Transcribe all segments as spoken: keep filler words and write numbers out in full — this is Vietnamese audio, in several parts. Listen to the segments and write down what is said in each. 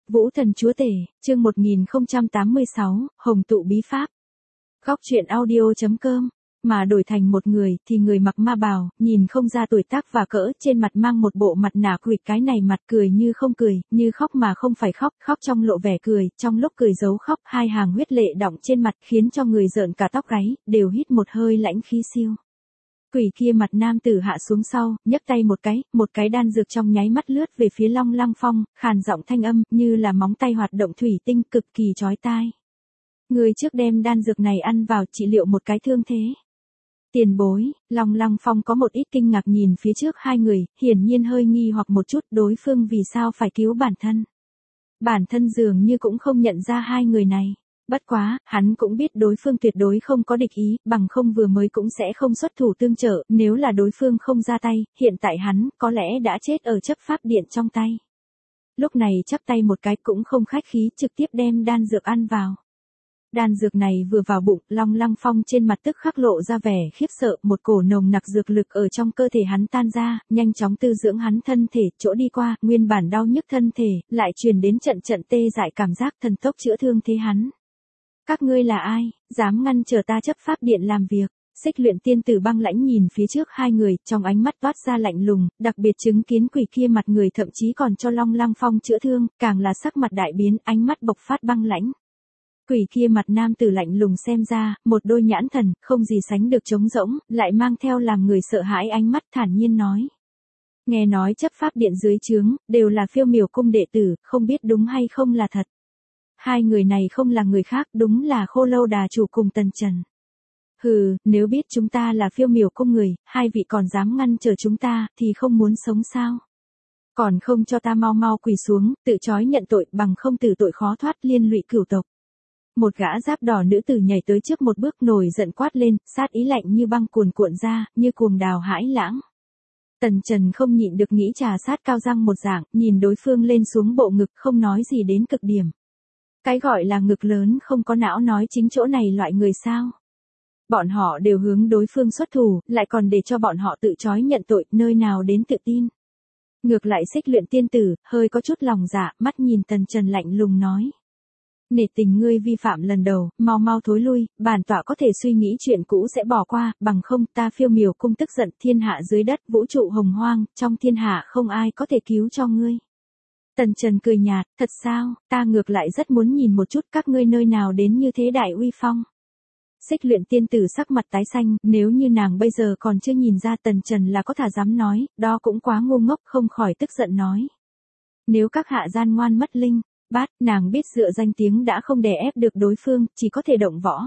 Vũ Thần Chúa Tể, chương một nghìn không trăm tám mươi sáu, Hồng Tụ Bí Pháp. Góc truyện audio chấm com. Mà đổi thành một người thì người mặc ma bào, nhìn không ra tuổi tác và cỡ, trên mặt mang một bộ mặt nạ quỷ, cái này mặt cười như không cười, như khóc mà không phải khóc, khóc trong lộ vẻ cười, trong lúc cười giấu khóc, hai hàng huyết lệ đọng trên mặt khiến cho người rợn cả tóc gáy, đều hít một hơi lãnh khí siêu. Quỷ kia mặt nam tử hạ xuống sau, nhấc tay một cái, một cái đan dược trong nháy mắt lướt về phía Long Lăng Phong, khàn giọng thanh âm, như là móng tay hoạt động thủy tinh, cực kỳ chói tai. Người trước đem đan dược này ăn vào trị liệu một cái thương thế. Tiền bối, Long Lăng Phong có một ít kinh ngạc nhìn phía trước hai người, hiển nhiên hơi nghi hoặc một chút đối phương vì sao phải cứu bản thân. Bản thân dường như cũng không nhận ra hai người này. Bất quá, hắn cũng biết đối phương tuyệt đối không có địch ý, bằng không vừa mới cũng sẽ không xuất thủ tương trợ, nếu là đối phương không ra tay, hiện tại hắn có lẽ đã chết ở chấp pháp điện trong tay. Lúc này chắp tay một cái cũng không khách khí, trực tiếp đem đan dược ăn vào. Đan dược này vừa vào bụng, Long Lăng Phong trên mặt tức khắc lộ ra vẻ khiếp sợ, một cổ nồng nặc dược lực ở trong cơ thể hắn tan ra, nhanh chóng tư dưỡng hắn thân thể, chỗ đi qua, nguyên bản đau nhức thân thể, lại truyền đến trận trận tê dại cảm giác, thần tốc chữa thương thế hắn. Các ngươi là ai, dám ngăn trở ta chấp pháp điện làm việc? Xích Luyện Tiên Tử băng lãnh nhìn phía trước hai người, trong ánh mắt toát ra lạnh lùng, đặc biệt chứng kiến quỷ kia mặt người thậm chí còn cho Long Lăng Phong chữa thương, càng là sắc mặt đại biến, ánh mắt bộc phát băng lãnh. Quỷ kia mặt nam tử lạnh lùng xem ra, một đôi nhãn thần, không gì sánh được trống rỗng, lại mang theo làm người sợ hãi ánh mắt thản nhiên nói. Nghe nói chấp pháp điện dưới trướng, đều là Phiêu Miểu cung đệ tử, không biết đúng hay không là thật. Hai người này không là người khác, đúng là Khô Lâu Đà chủ cùng Tần Trần. Hừ, nếu biết chúng ta là Phiêu Miểu cung người, hai vị còn dám ngăn trở chúng ta, thì không muốn sống sao? Còn không cho ta mau mau quỳ xuống, tự chói nhận tội, bằng không tử tội khó thoát liên lụy cửu tộc. Một gã giáp đỏ nữ tử nhảy tới trước một bước, nổi giận quát lên, sát ý lạnh như băng cuồn cuộn ra, như cuồng đào hãi lãng. Tần Trần không nhịn được nghĩ trà sát cao răng một dạng, nhìn đối phương lên xuống bộ ngực, không nói gì đến cực điểm. Cái gọi là ngực lớn không có não nói chính chỗ này loại người sao. Bọn họ đều hướng đối phương xuất thủ, lại còn để cho bọn họ tự chói nhận tội, nơi nào đến tự tin. Ngược lại Xích Luyện Tiên Tử, hơi có chút lòng dạ, mắt nhìn Tần Trần lạnh lùng nói. Nể tình ngươi vi phạm lần đầu, mau mau thối lui, bản tọa có thể suy nghĩ chuyện cũ sẽ bỏ qua, bằng không ta Phiêu Miểu cung tức giận, thiên hạ dưới đất, vũ trụ hồng hoang, trong thiên hạ không ai có thể cứu cho ngươi. Tần Trần cười nhạt, thật sao, ta ngược lại rất muốn nhìn một chút các ngươi nơi nào đến như thế đại uy phong. Xích Luyện Tiên Tử sắc mặt tái xanh, nếu như nàng bây giờ còn chưa nhìn ra Tần Trần là có thà dám nói, đó cũng quá ngu ngốc, không khỏi tức giận nói. Nếu các hạ gian ngoan mất linh, bát, nàng biết dựa danh tiếng đã không đè ép được đối phương, chỉ có thể động võ.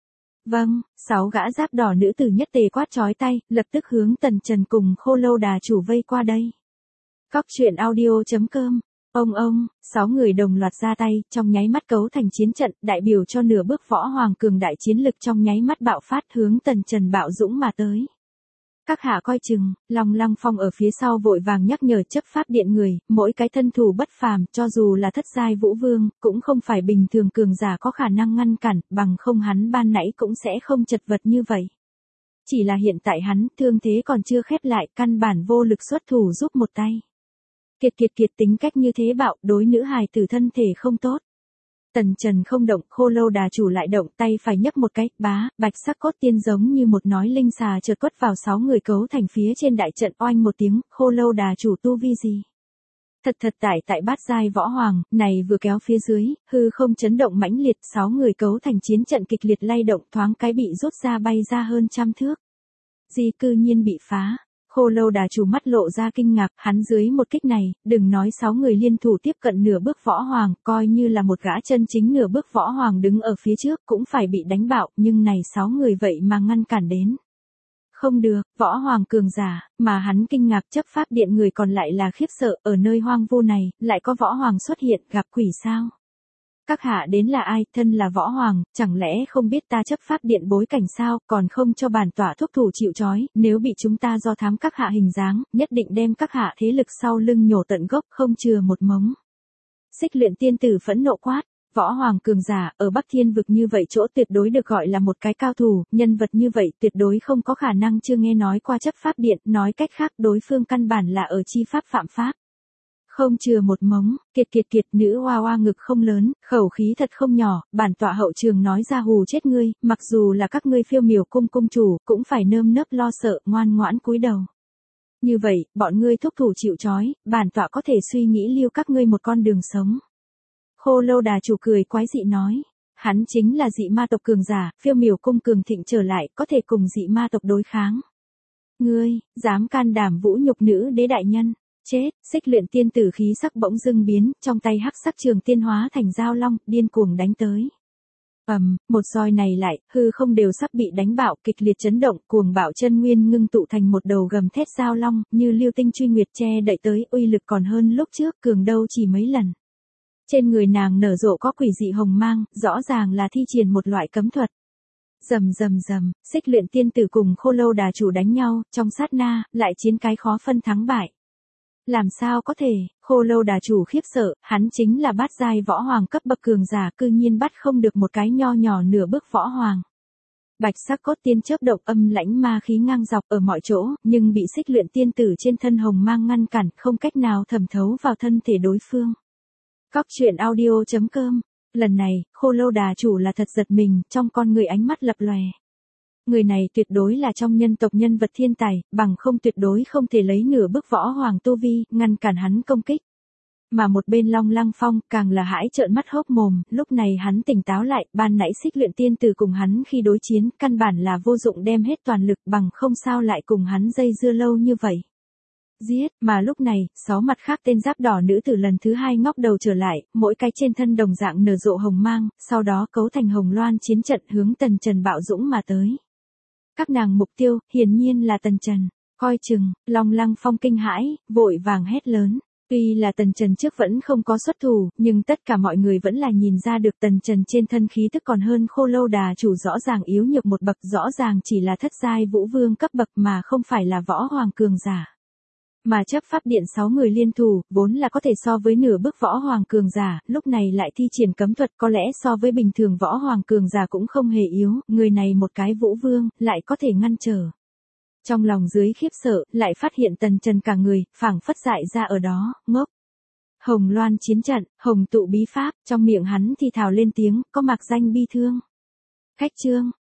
Vâng, sáu gã giáp đỏ nữ tử nhất tề quát chói tay, lập tức hướng Tần Trần cùng Khô Lâu Đà chủ vây qua đây. Góc truyện audio chấm com. Ông ông, sáu người đồng loạt ra tay, trong nháy mắt cấu thành chiến trận, đại biểu cho nửa bước võ hoàng cường đại chiến lực trong nháy mắt bạo phát hướng Tần Trần bạo dũng mà tới. Các hạ coi chừng, Long Lăng Phong ở phía sau vội vàng nhắc nhở chấp pháp điện người, mỗi cái thân thủ bất phàm, cho dù là thất giai vũ vương, cũng không phải bình thường cường giả có khả năng ngăn cản, bằng không hắn ban nãy cũng sẽ không chật vật như vậy. Chỉ là hiện tại hắn, thương thế còn chưa khép lại, căn bản vô lực xuất thủ giúp một tay. Kiệt kiệt kiệt tính cách như thế bạo, đối nữ hài tử thân thể không tốt. Tần Trần không động, Khô Lâu Đà chủ lại động, tay phải nhấc một cái, bá, bạch sắc cốt tiên giống như một nói linh xà chợt quất vào sáu người cấu thành phía trên đại trận, oanh một tiếng, Khô Lâu Đà chủ tu vi gì? Thật thật tại tại bát giai võ hoàng, này vừa kéo phía dưới, hư không chấn động mãnh liệt, sáu người cấu thành chiến trận kịch liệt lay động, thoáng cái bị rút ra bay ra hơn trăm thước. Di cư nhiên bị phá. Khô Lâu Đà chủ mắt lộ ra kinh ngạc, hắn dưới một kích này, đừng nói sáu người liên thủ tiếp cận nửa bước võ hoàng, coi như là một gã chân chính nửa bước võ hoàng đứng ở phía trước cũng phải bị đánh bạo, nhưng này sáu người vậy mà ngăn cản đến. Không được, võ hoàng cường giả, mà hắn kinh ngạc chấp pháp điện người còn lại là khiếp sợ, ở nơi hoang vu này, lại có võ hoàng xuất hiện, gặp quỷ sao? Các hạ đến là ai, thân là võ hoàng, chẳng lẽ không biết ta chấp pháp điện bối cảnh sao, còn không cho bản tọa thúc thủ chịu trói, nếu bị chúng ta do thám các hạ hình dáng, nhất định đem các hạ thế lực sau lưng nhổ tận gốc, không chừa một mống. Xích Luyện Tiên Tử phẫn nộ quát, võ hoàng cường giả, ở Bắc Thiên vực như vậy chỗ tuyệt đối được gọi là một cái cao thủ, nhân vật như vậy tuyệt đối không có khả năng chưa nghe nói qua chấp pháp điện, nói cách khác đối phương căn bản là ở chi pháp phạm pháp. Không chừa một mống, kiệt kiệt kiệt nữ oa oa ngực không lớn, khẩu khí thật không nhỏ, bản tọa hậu trường nói ra hù chết ngươi, mặc dù là các ngươi phiêu miểu cung cung chủ, cũng phải nơm nớp lo sợ, ngoan ngoãn cúi đầu. Như vậy, bọn ngươi thúc thủ chịu trói, bản tọa có thể suy nghĩ lưu các ngươi một con đường sống. Khô Lâu Đà chủ cười quái dị nói. Hắn chính là dị ma tộc cường giả, phiêu miểu cung cường thịnh trở lại, có thể cùng dị ma tộc đối kháng. Ngươi, dám can đảm vũ nhục nữ đế đại nhân. Chết, Xích Luyện tiên tử khí sắc bỗng dưng biến, trong tay hắc sắc trường tiên hóa thành dao long, điên cuồng đánh tới. Ầm, um, một roi này lại, hư không đều sắp bị đánh bạo, kịch liệt chấn động, cuồng bạo chân nguyên ngưng tụ thành một đầu gầm thét dao long, như lưu tinh truy nguyệt che đậy tới, uy lực còn hơn lúc trước, cường đâu chỉ mấy lần. Trên người nàng nở rộ có quỷ dị hồng mang, rõ ràng là thi triển một loại cấm thuật. Rầm rầm rầm, Xích Luyện tiên tử cùng Khô Lâu Đà chủ đánh nhau, trong sát na, lại chiến cái khó phân thắng bại. Làm sao có thể, Khô Lâu Đà chủ khiếp sợ, hắn chính là bát giai võ hoàng cấp bậc cường giả, cư nhiên bắt không được một cái nho nhỏ nửa bước võ hoàng. Bạch sắc cốt tiên chớp động, âm lãnh ma khí ngang dọc ở mọi chỗ, nhưng bị Xích Luyện tiên tử trên thân hồng mang ngăn cản, không cách nào thẩm thấu vào thân thể đối phương. Cóc truyện audio chấm com. Lần này, Khô Lâu Đà chủ là thật giật mình, trong con người ánh mắt lập lòe. Người này tuyệt đối là trong nhân tộc nhân vật thiên tài, bằng không tuyệt đối không thể lấy nửa bước võ hoàng tu vi, ngăn cản hắn công kích. Mà một bên Long Lăng Phong, càng là hãi trợn mắt hốc mồm, lúc này hắn tỉnh táo lại, ban nãy Xích Luyện tiên tử cùng hắn khi đối chiến, căn bản là vô dụng đem hết toàn lực, bằng không sao lại cùng hắn dây dưa lâu như vậy. Giết, mà lúc này, sáu mặt khác tên giáp đỏ nữ tử lần thứ hai ngóc đầu trở lại, mỗi cái trên thân đồng dạng nở rộ hồng mang, sau đó cấu thành hồng loan chiến trận hướng Tần Trần bạo dũng mà tới. Các nàng mục tiêu, hiển nhiên là Tần Trần, coi chừng, Long Lăng Phong kinh hãi, vội vàng hét lớn. Tuy là Tần Trần trước vẫn không có xuất thủ, nhưng tất cả mọi người vẫn là nhìn ra được Tần Trần trên thân khí tức còn hơn Khô Lâu Đà chủ rõ ràng yếu nhược một bậc, rõ ràng chỉ là thất giai vũ vương cấp bậc mà không phải là võ hoàng cường giả. Mà chấp pháp điện sáu người liên thủ, vốn là có thể so với nửa bước võ hoàng cường giả, lúc này lại thi triển cấm thuật, có lẽ so với bình thường võ hoàng cường giả cũng không hề yếu, người này một cái vũ vương, lại có thể ngăn trở. Trong lòng dưới khiếp sợ, lại phát hiện Tần Trần cả người, phảng phất dại ra ở đó, ngốc. Hồng Loan chiến trận, hồng tụ bí pháp, trong miệng hắn thì thào lên tiếng, có mạc danh bi thương. Cách chương,